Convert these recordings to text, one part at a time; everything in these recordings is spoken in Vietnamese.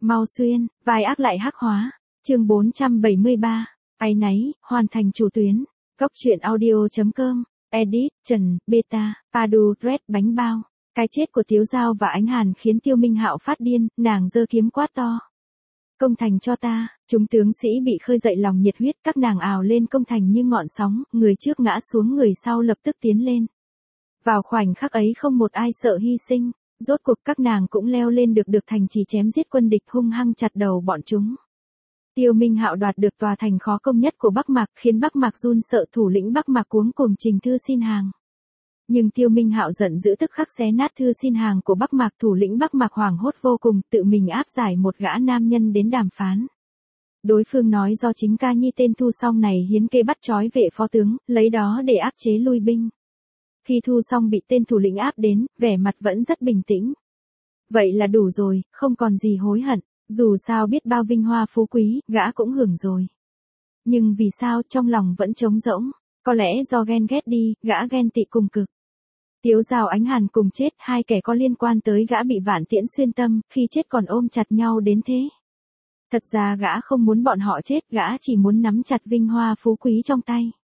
Mau xuyên, vai ác lại hắc hóa. Chương 473. Áy náy, hoàn thành chủ tuyến. Góc truyện audio.com. Edit, Trần, Beta, Padu, Red, bánh bao. Cái chết của Tiếu Dao và Ánh Hàn khiến Tiêu Minh Hạo phát điên, nàng giơ kiếm quát to. Công thành cho ta, chúng tướng sĩ bị khơi dậy lòng nhiệt huyết, các nàng ào lên công thành như ngọn sóng, người trước ngã xuống người sau lập tức tiến lên. Vào khoảnh khắc ấy không một ai sợ hy sinh, rốt cuộc các nàng cũng leo lên được thành trì chém giết quân địch hung hăng chặt đầu bọn chúng. Tiêu Minh Hạo đoạt được tòa thành khó công nhất của Bắc Mạc khiến Bắc Mạc run sợ, thủ lĩnh Bắc Mạc cuống cuồng trình thư xin hàng. Nhưng Tiêu Minh Hạo giận dữ tức khắc xé nát thư xin hàng của Bắc Mạc, thủ lĩnh Bắc Mạc hoảng hốt vô cùng, tự mình áp giải một gã nam nhân đến đàm phán. Đối phương nói do chính Ca Nhi tên Thu Song này hiến kế bắt trói vệ phó tướng, lấy đó để áp chế lui binh. Khi Thu Song bị tên thủ lĩnh áp đến, vẻ mặt vẫn rất bình tĩnh. Vậy là đủ rồi, không còn gì hối hận, dù sao biết bao vinh hoa phú quý, gã cũng hưởng rồi. Nhưng vì sao trong lòng vẫn trống rỗng, có lẽ do ghen ghét đi, gã ghen tị cùng cực. Tiếu Dao Ánh Hàn cùng chết, hai kẻ có liên quan tới gã bị vạn tiễn xuyên tâm, khi chết còn ôm chặt nhau đến thế. Thật ra gã không muốn bọn họ chết, gã chỉ muốn nắm chặt vinh hoa phú quý trong tay.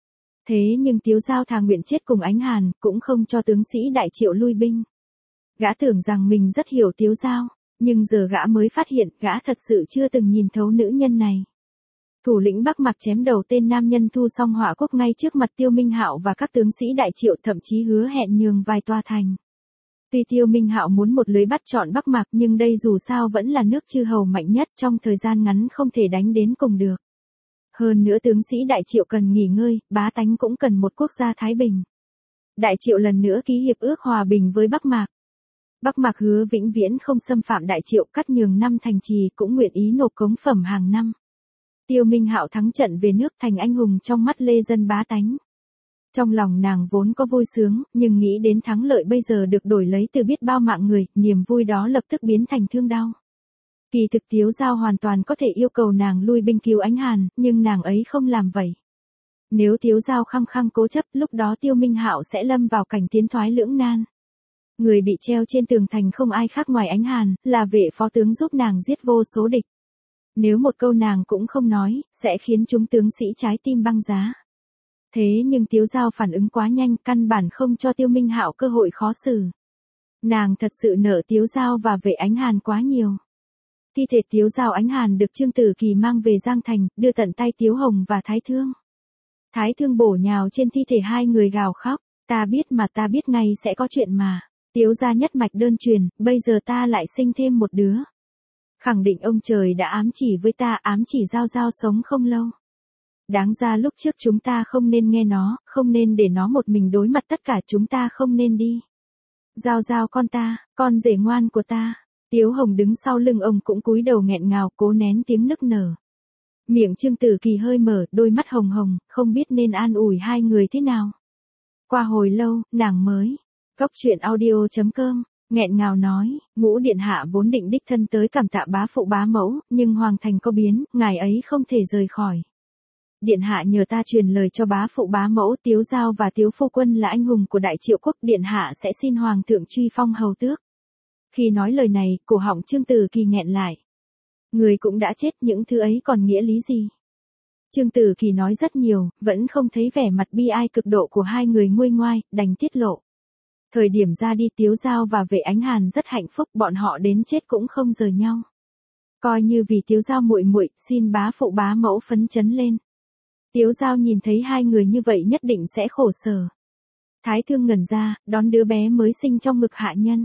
Thế nhưng Tiếu Dao thà nguyện chết cùng Ánh Hàn, cũng không cho tướng sĩ Đại Triệu lui binh. Gã tưởng rằng mình rất hiểu Tiếu Dao, nhưng giờ gã mới phát hiện gã thật sự chưa từng nhìn thấu nữ nhân này. Thủ lĩnh Bắc Mạc chém đầu tên nam nhân Thu Song hỏa quốc ngay trước mặt Tiêu Minh Hạo và các tướng sĩ Đại Triệu, thậm chí hứa hẹn nhường vài tòa thành. Tuy Tiêu Minh Hạo muốn một lưới bắt trọn Bắc Mạc nhưng đây dù sao vẫn là nước chư hầu mạnh nhất, trong thời gian ngắn không thể đánh đến cùng được. Hơn nữa tướng sĩ Đại Triệu cần nghỉ ngơi, bá tánh cũng cần một quốc gia thái bình. Đại Triệu lần nữa ký hiệp ước hòa bình với Bắc Mạc. Bắc Mạc hứa vĩnh viễn không xâm phạm Đại Triệu, cắt nhường 5 thành trì, cũng nguyện ý nộp cống phẩm hàng năm. Tiêu Minh Hạo thắng trận về nước, thành anh hùng trong mắt lê dân bá tánh. Trong lòng nàng vốn có vui sướng, nhưng nghĩ đến thắng lợi bây giờ được đổi lấy từ biết bao mạng người, niềm vui đó lập tức biến thành thương đau. Kỳ thực Tiếu Dao hoàn toàn có thể yêu cầu nàng lui binh cứu Ánh Hàn, nhưng nàng ấy không làm vậy. Nếu Tiếu Dao khăng khăng cố chấp, lúc đó Tiêu Minh Hạo sẽ lâm vào cảnh tiến thoái lưỡng nan. Người bị treo trên tường thành không ai khác ngoài Ánh Hàn, là vệ phó tướng giúp nàng giết vô số địch. Nếu một câu nàng cũng không nói, sẽ khiến chúng tướng sĩ trái tim băng giá. Thế nhưng Tiếu Dao phản ứng quá nhanh, căn bản không cho Tiêu Minh Hạo cơ hội khó xử. Nàng thật sự nợ Tiếu Dao và vệ Ánh Hàn quá nhiều. Thi thể Tiếu Dao Ánh Hàn được Trương Tử Kỳ mang về Giang Thành, đưa tận tay Tiếu Hồng và Thái Thương. Thái Thương bổ nhào trên thi thể hai người gào khóc, ta biết ngay sẽ có chuyện mà. Tiếu gia nhất mạch đơn truyền, bây giờ ta lại sinh thêm một đứa. Khẳng định ông trời đã ám chỉ với ta, ám chỉ Dao Dao sống không lâu. Đáng ra lúc trước chúng ta không nên nghe nó, không nên để nó một mình đối mặt tất cả, chúng ta không nên đi. Dao Dao con ta, con rể ngoan của ta. Tiếu Hồng đứng sau lưng ông cũng cúi đầu nghẹn ngào, cố nén tiếng nức nở. Miệng Trương Tử Kỳ hơi mở, đôi mắt hồng hồng, không biết nên an ủi hai người thế nào. Qua hồi lâu, nàng mới. Góc truyện audio.com, nghẹn ngào nói, Ngũ điện hạ vốn định đích thân tới cảm tạ bá phụ bá mẫu, nhưng hoàng thành có biến, ngài ấy không thể rời khỏi. Điện hạ nhờ ta truyền lời cho bá phụ bá mẫu, Tiếu Dao và Tiếu phu quân là anh hùng của Đại Triệu quốc, điện hạ sẽ xin hoàng thượng truy phong hầu tước. Khi nói lời này, cổ họng Trương Tử Kỳ nghẹn lại. Người cũng đã chết, những thứ ấy còn nghĩa lý gì? Trương Tử Kỳ nói rất nhiều, vẫn không thấy vẻ mặt bi ai cực độ của hai người nguôi ngoai, đành tiết lộ. Thời điểm ra đi Tiếu Dao và vệ Ánh Hàn rất hạnh phúc, bọn họ đến chết cũng không rời nhau. Coi như vì Tiếu Dao muội muội, xin bá phụ bá mẫu phấn chấn lên. Tiếu Dao nhìn thấy hai người như vậy nhất định sẽ khổ sở. Thái Thương ngẩn ra, đón đứa bé mới sinh trong ngực hạ nhân.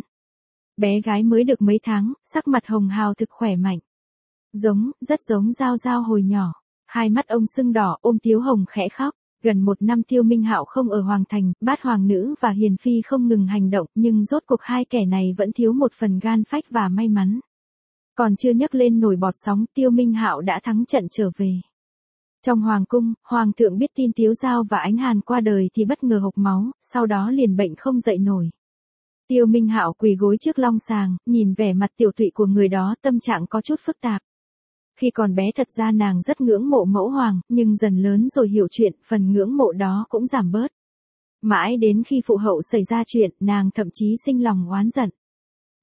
Bé gái mới được mấy tháng, sắc mặt hồng hào thực khỏe mạnh. Rất giống Dao Dao hồi nhỏ. Hai mắt ông sưng đỏ, ôm Tiếu Hồng khẽ khóc. Gần 1 năm Tiêu Minh Hạo không ở Hoàng Thành, Bát Hoàng Nữ và Hiền Phi không ngừng hành động, nhưng rốt cuộc hai kẻ này vẫn thiếu một phần gan phách và may mắn. Còn chưa nhấc lên nổi bọt sóng, Tiêu Minh Hạo đã thắng trận trở về. Trong Hoàng cung, Hoàng thượng biết tin Tiếu Dao và Ánh Hàn qua đời thì bất ngờ hộc máu, sau đó liền bệnh không dậy nổi. Tiêu Minh Hạo quỳ gối trước long sàng, nhìn vẻ mặt tiểu tụy của người đó, tâm trạng có chút phức tạp. Khi còn bé thật ra nàng rất ngưỡng mộ mẫu hoàng, nhưng dần lớn rồi hiểu chuyện, phần ngưỡng mộ đó cũng giảm bớt. Mãi đến khi phụ hậu xảy ra chuyện, nàng thậm chí sinh lòng oán giận.